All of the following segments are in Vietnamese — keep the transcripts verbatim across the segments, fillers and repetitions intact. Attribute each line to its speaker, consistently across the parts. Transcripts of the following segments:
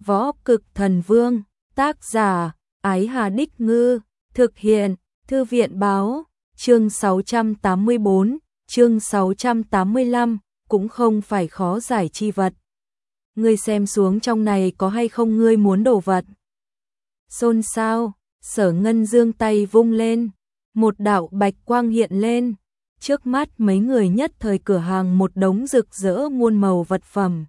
Speaker 1: Võ Cực Thần Vương, tác giả, Ái Hà Đích Ngư, thực hiện, Thư viện Báo, chương sáu trăm tám mươi bốn, chương sáu trăm tám mươi lăm, cũng không phải khó giải chi vật. Ngươi xem xuống trong này có hay không ngươi muốn đồ vật. Xôn xao, Sở Ngân giương tay vung lên, một đạo bạch quang hiện lên, trước mắt mấy người nhất thời cửa hàng một đống rực rỡ muôn màu vật phẩm.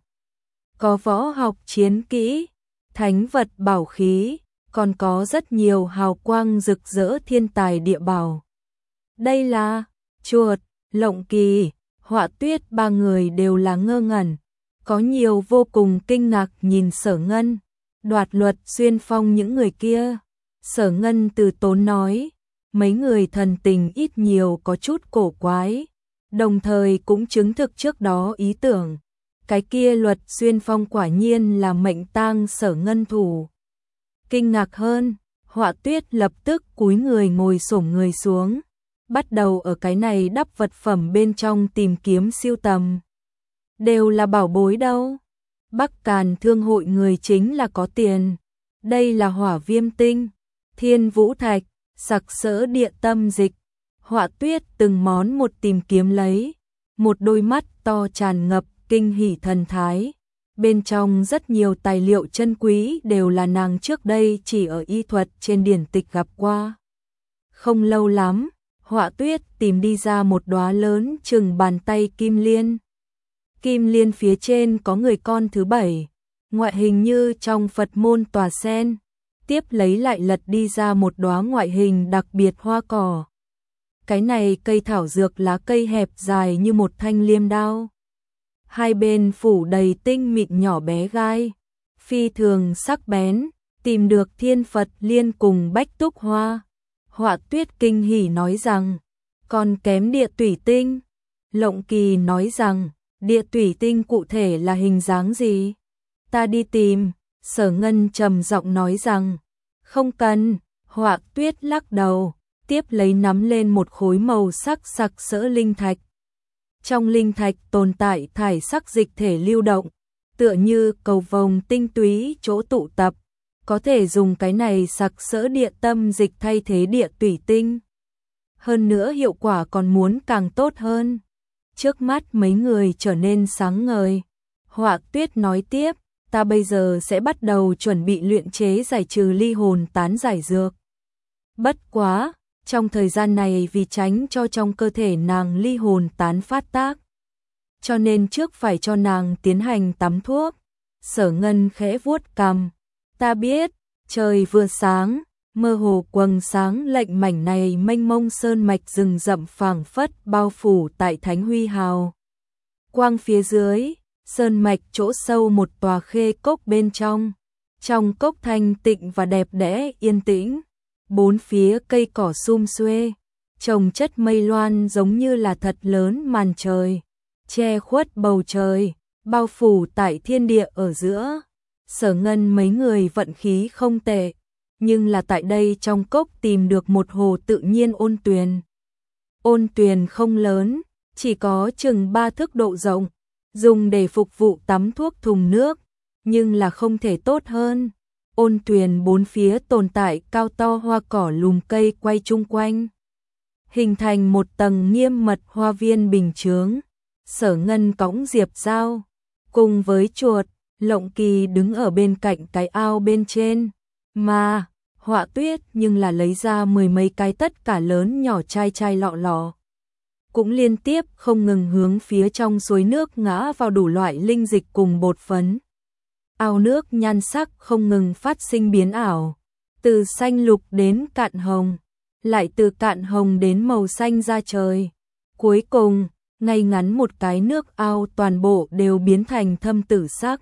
Speaker 1: Có võ học chiến kỹ, thánh vật bảo khí, còn có rất nhiều hào quang rực rỡ thiên tài địa bảo. Đây là Chuột, Lộng Kỳ, Họa Tuyết ba người đều là ngơ ngẩn, có nhiều vô cùng kinh ngạc nhìn Sở Ngân, Đoạt Luật, Xuyên Phong những người kia. Sở Ngân từ tốn nói, mấy người thần tình ít nhiều có chút cổ quái, đồng thời cũng chứng thực trước đó ý tưởng. Cái kia Luật Xuyên Phong quả nhiên là mệnh tang Sở Ngân thủ. Kinh ngạc hơn, Họa Tuyết lập tức cúi người ngồi xổm người xuống, bắt đầu ở cái này đắp vật phẩm bên trong tìm kiếm siêu tầm. Đều là bảo bối đâu. Bắc Càn Thương hội người chính là có tiền. Đây là Hỏa Viêm Tinh, Thiên Vũ Thạch, Sặc Sỡ Địa Tâm Dịch. Họa Tuyết từng món một tìm kiếm lấy, một đôi mắt to tràn ngập kinh hỉ thần thái. Bên trong rất nhiều tài liệu chân quý đều là nàng trước đây chỉ ở y thuật trên điển tịch gặp qua. Không lâu lắm, Họa Tuyết tìm đi ra một đóa lớn chừng bàn tay kim liên. Kim liên phía trên có người con thứ bảy, ngoại hình như trong Phật môn tòa sen. Tiếp lấy lại lật đi ra một đóa ngoại hình đặc biệt hoa cỏ. Cái này cây thảo dược lá cây hẹp dài như một thanh liêm đao. Hai bên phủ đầy tinh mịn nhỏ bé gai, phi thường sắc bén, tìm được thiên Phật liên cùng bách túc hoa. Họa Tuyết kinh hỉ nói rằng, còn kém địa tủy tinh. Lộng Kỳ nói rằng, địa tủy tinh cụ thể là hình dáng gì? Ta đi tìm. Sở Ngân trầm giọng nói rằng, không cần. Họa Tuyết lắc đầu, tiếp lấy nắm lên một khối màu sắc sặc sỡ linh thạch. Trong linh thạch tồn tại thải sắc dịch thể lưu động, tựa như cầu vồng tinh túy chỗ tụ tập, có thể dùng cái này sặc sỡ địa tâm dịch thay thế địa tủy tinh. Hơn nữa hiệu quả còn muốn càng tốt hơn. Trước mắt mấy người trở nên sáng ngời. Họa Tuyết nói tiếp, ta bây giờ sẽ bắt đầu chuẩn bị luyện chế giải trừ ly hồn tán giải dược. Bất quá, trong thời gian này vì tránh cho trong cơ thể nàng ly hồn tán phát tác, cho nên trước phải cho nàng tiến hành tắm thuốc. Sở Ngân khẽ vuốt cằm, ta biết. Trời vừa sáng, mơ hồ quầng sáng lệnh mảnh này mênh mông sơn mạch rừng rậm phảng phất bao phủ tại Thánh Huy Hào quang phía dưới. Sơn mạch chỗ sâu một tòa khê cốc bên trong, trong cốc thanh tịnh và đẹp đẽ yên tĩnh, bốn phía cây cỏ sum xuê, trồng chất mây loan giống như là thật lớn màn trời, che khuất bầu trời, bao phủ tại thiên địa ở giữa. Sở Ngân mấy người vận khí không tệ, nhưng là tại đây trong cốc tìm được một hồ tự nhiên ôn tuyền. Ôn tuyền không lớn, chỉ có chừng ba thước độ rộng, dùng để phục vụ tắm thuốc thùng nước, nhưng là không thể tốt hơn. Ôn tuyền bốn phía tồn tại cao to hoa cỏ lùm cây quay chung quanh, hình thành một tầng nghiêm mật hoa viên bình chướng. Sở Ngân cõng Diệp Dao, cùng với Chuột, Lộng Kỳ đứng ở bên cạnh cái ao bên trên, mà Họa Tuyết nhưng là lấy ra mười mấy cái tất cả lớn nhỏ chai chai lọ lọ, cũng liên tiếp không ngừng hướng phía trong suối nước ngã vào đủ loại linh dịch cùng bột phấn. Ao nước nhan sắc không ngừng phát sinh biến ảo, từ xanh lục đến cạn hồng, lại từ cạn hồng đến màu xanh da trời. Cuối cùng, ngay ngắn một cái nước ao toàn bộ đều biến thành thâm tử sắc.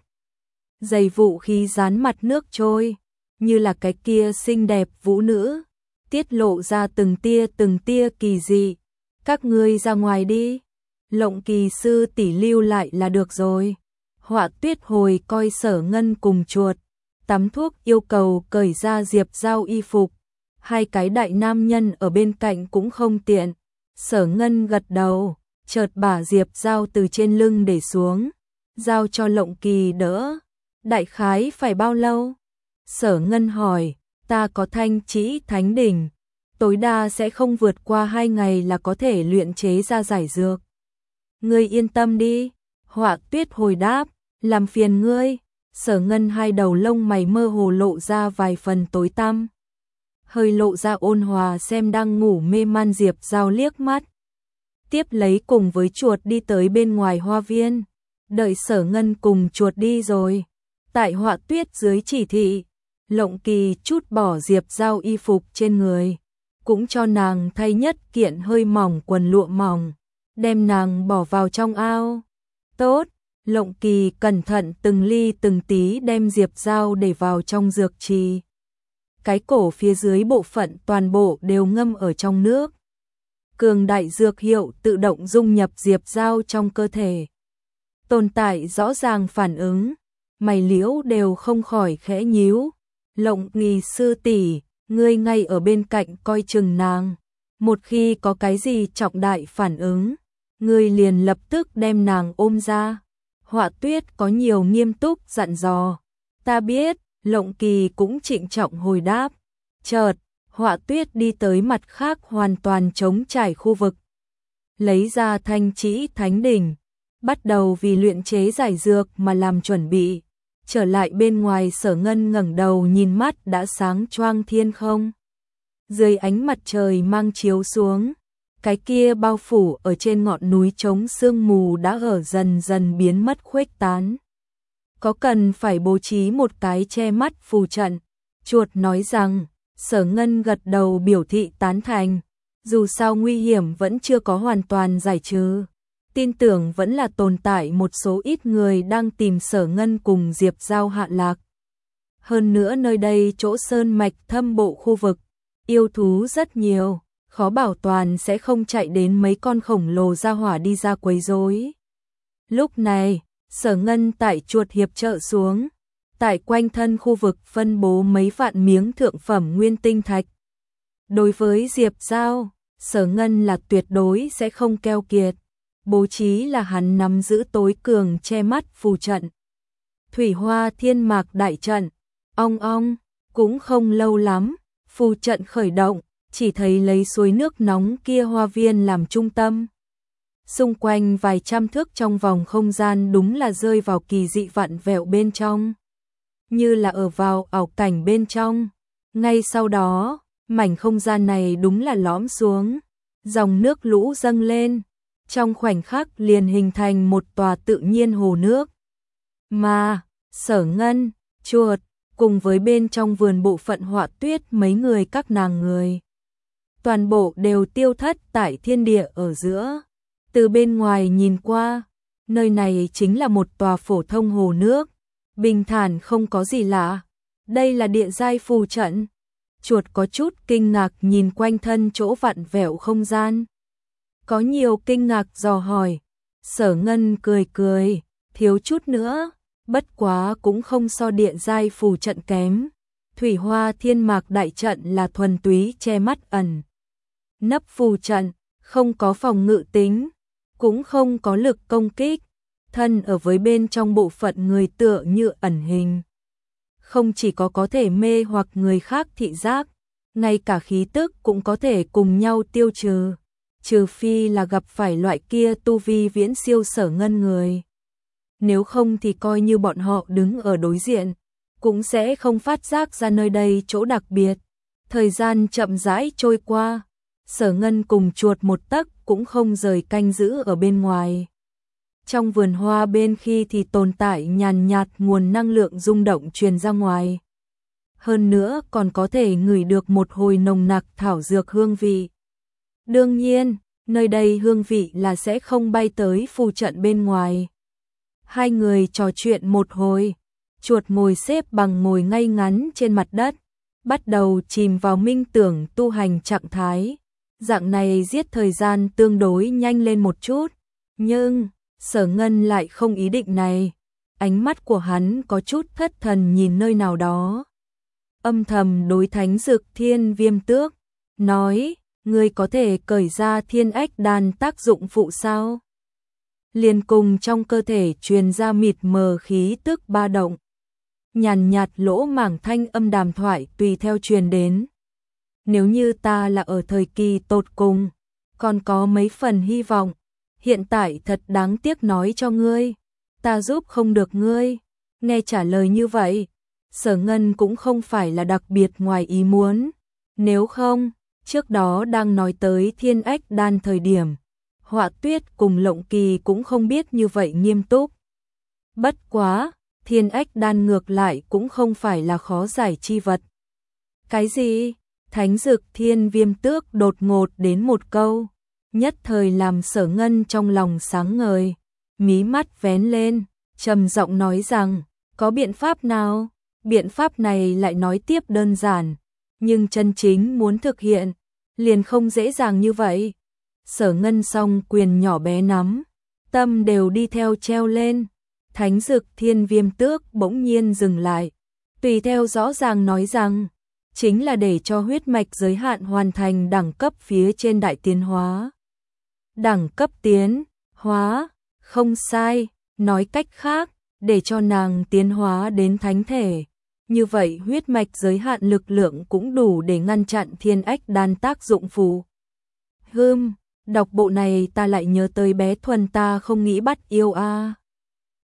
Speaker 1: Dày vũ khí dán mặt nước trôi, như là cái kia xinh đẹp vũ nữ, tiết lộ ra từng tia từng tia kỳ dị. Các ngươi ra ngoài đi. Lộng Kỳ sư tỷ lưu lại là được rồi. Họa Tuyết hồi coi Sở Ngân cùng Chuột tắm thuốc yêu cầu cởi ra Diệp Dao y phục. Hai cái đại nam nhân ở bên cạnh cũng không tiện. Sở Ngân gật đầu, chợt bả Diệp Dao từ trên lưng để xuống, giao cho Lộng Kỳ đỡ. Đại khái phải bao lâu? Sở Ngân hỏi, ta có thanh trĩ thánh đỉnh, tối đa sẽ không vượt qua hai ngày là có thể luyện chế ra giải dược. Ngươi yên tâm đi, Họa Tuyết hồi đáp, làm phiền ngươi. Sở Ngân hai đầu lông mày mơ hồ lộ ra vài phần tối tăm, hơi lộ ra ôn hòa xem đang ngủ mê man Diệp Giao liếc mắt. Tiếp lấy cùng với chuột đi tới bên ngoài hoa viên, đợi Sở Ngân cùng chuột đi rồi. Tại Họa Tuyết dưới chỉ thị, Lộng Kỳ chút bỏ Diệp Giao y phục trên người, cũng cho nàng thay nhất kiện hơi mỏng quần lụa mỏng, đem nàng bỏ vào trong ao. Tốt, Lộng Kỳ cẩn thận từng ly từng tí đem Diệp Giao để vào trong dược trì. Cái cổ phía dưới bộ phận toàn bộ đều ngâm ở trong nước. Cường đại dược hiệu tự động dung nhập Diệp Giao trong cơ thể. Tồn tại rõ ràng phản ứng, mày liễu đều không khỏi khẽ nhíu. Lộng Kỳ sư tỷ, ngươi ngay ở bên cạnh coi chừng nàng. Một khi có cái gì trọng đại phản ứng, ngươi liền lập tức đem nàng ôm ra. Họa Tuyết có nhiều nghiêm túc dặn dò. Ta biết, Lộng Kỳ cũng trịnh trọng hồi đáp. Chợt, Họa Tuyết đi tới mặt khác hoàn toàn trống trải khu vực. Lấy ra thanh trĩ thánh đỉnh, bắt đầu vì luyện chế giải dược mà làm chuẩn bị. Trở lại bên ngoài, Sở Ngân ngẩng đầu nhìn mắt đã sáng choang thiên không. Dưới ánh mặt trời mang chiếu xuống, cái kia bao phủ ở trên ngọn núi trống sương mù đã ở dần dần biến mất khuếch tán. Có cần phải bố trí một cái che mắt phù trận? Chuột nói rằng. Sở Ngân gật đầu biểu thị tán thành. Dù sao nguy hiểm vẫn chưa có hoàn toàn giải trừ, tin tưởng vẫn là tồn tại một số ít người đang tìm Sở Ngân cùng Diệp Giao hạ lạc. Hơn nữa nơi đây chỗ sơn mạch thâm bộ khu vực, yêu thú rất nhiều, khó bảo toàn sẽ không chạy đến mấy con khổng lồ ra hỏa đi ra quấy rối. Lúc này, Sở Ngân tại chuột hiệp trợ xuống, tại quanh thân khu vực phân bố mấy vạn miếng thượng phẩm nguyên tinh thạch. Đối với Diệp Giao, Sở Ngân là tuyệt đối sẽ không keo kiệt, bố trí là hắn nắm giữ tối cường che mắt phù trận. Thủy Hoa Thiên Mạc đại trận, ong ong, cũng không lâu lắm, phù trận khởi động, chỉ thấy lấy suối nước nóng kia hoa viên làm trung tâm. Xung quanh vài trăm thước trong vòng không gian đúng là rơi vào kỳ dị vặn vẹo bên trong, như là ở vào ảo cảnh bên trong. Ngay sau đó, mảnh không gian này đúng là lõm xuống, dòng nước lũ dâng lên, trong khoảnh khắc liền hình thành một tòa tự nhiên hồ nước. Mà, Sở Ngân, chuột, cùng với bên trong vườn bộ phận Họa Tuyết mấy người các nàng người, toàn bộ đều tiêu thất tại thiên địa ở giữa. Từ bên ngoài nhìn qua, nơi này chính là một tòa phổ thông hồ nước, bình thản không có gì lạ. Đây là địa giai phù trận. Chuột có chút kinh ngạc nhìn quanh thân chỗ vặn vẹo không gian. Có nhiều kinh ngạc dò hỏi. Sở Ngân cười cười, thiếu chút nữa, bất quá cũng không so địa giai phù trận kém. Thủy Hoa Thiên Mạc đại trận là thuần túy che mắt ẩn nấp phù trận, không có phòng ngự tính, cũng không có lực công kích. Thân ở với bên trong bộ phận người tựa như ẩn hình, không chỉ có có thể mê hoặc người khác thị giác, ngay cả khí tức cũng có thể cùng nhau tiêu trừ, trừ phi là gặp phải loại kia tu vi viễn siêu Sở Ngân người. Nếu không thì coi như bọn họ đứng ở đối diện, cũng sẽ không phát giác ra nơi đây chỗ đặc biệt. Thời gian chậm rãi trôi qua, Sở Ngân cùng chuột một tấc cũng không rời canh giữ ở bên ngoài. Trong vườn hoa bên khi thì tồn tại nhàn nhạt nguồn năng lượng rung động truyền ra ngoài. Hơn nữa còn có thể ngửi được một hồi nồng nặc thảo dược hương vị. Đương nhiên, nơi đây hương vị là sẽ không bay tới phù trận bên ngoài. Hai người trò chuyện một hồi, chuột ngồi xếp bằng ngồi ngay ngắn trên mặt đất, bắt đầu chìm vào minh tưởng tu hành trạng thái. Dạng này giết thời gian tương đối nhanh lên một chút, nhưng Sở Ngân lại không ý định này. Ánh mắt của hắn có chút thất thần nhìn nơi nào đó. Âm thầm đối Thánh Dực Thiên Viêm Tước, nói, ngươi có thể cởi ra thiên ách đan tác dụng phụ sao? Liền cùng trong cơ thể truyền ra mịt mờ khí tức ba động. nhàn nhạt lỗ mảng thanh âm đàm thoại tùy theo truyền đến. Nếu như ta là ở thời kỳ tột cùng, còn có mấy phần hy vọng, hiện tại thật đáng tiếc nói cho ngươi, ta giúp không được ngươi. Nghe trả lời như vậy, Sở Ngân cũng không phải là đặc biệt ngoài ý muốn, nếu không, trước đó đang nói tới Thiên Ách Đan thời điểm, Họa Tuyết cùng Lộng Kỳ cũng không biết như vậy nghiêm túc. Bất quá, Thiên Ách Đan ngược lại cũng không phải là khó giải chi vật. Cái gì? Thánh Dực Thiên Viêm Tước đột ngột đến một câu, nhất thời làm Sở Ngân trong lòng sáng ngời, mí mắt vén lên, trầm giọng nói rằng, có biện pháp nào? Biện pháp này lại nói tiếp đơn giản, nhưng chân chính muốn thực hiện, liền không dễ dàng như vậy. Sở Ngân song quyền nhỏ bé nắm, tâm đều đi theo treo lên. Thánh Dực Thiên Viêm Tước bỗng nhiên dừng lại, tùy theo rõ ràng nói rằng, chính là để cho huyết mạch giới hạn hoàn thành đẳng cấp phía trên đại tiến hóa. Đẳng cấp tiến hóa, không sai, nói cách khác, để cho nàng tiến hóa đến thánh thể. Như vậy huyết mạch giới hạn lực lượng cũng đủ để ngăn chặn Thiên Ách Đan tác dụng phụ. Hừm, đọc bộ này ta lại nhớ tới bé Thuần ta không nghĩ bắt yêu a. À.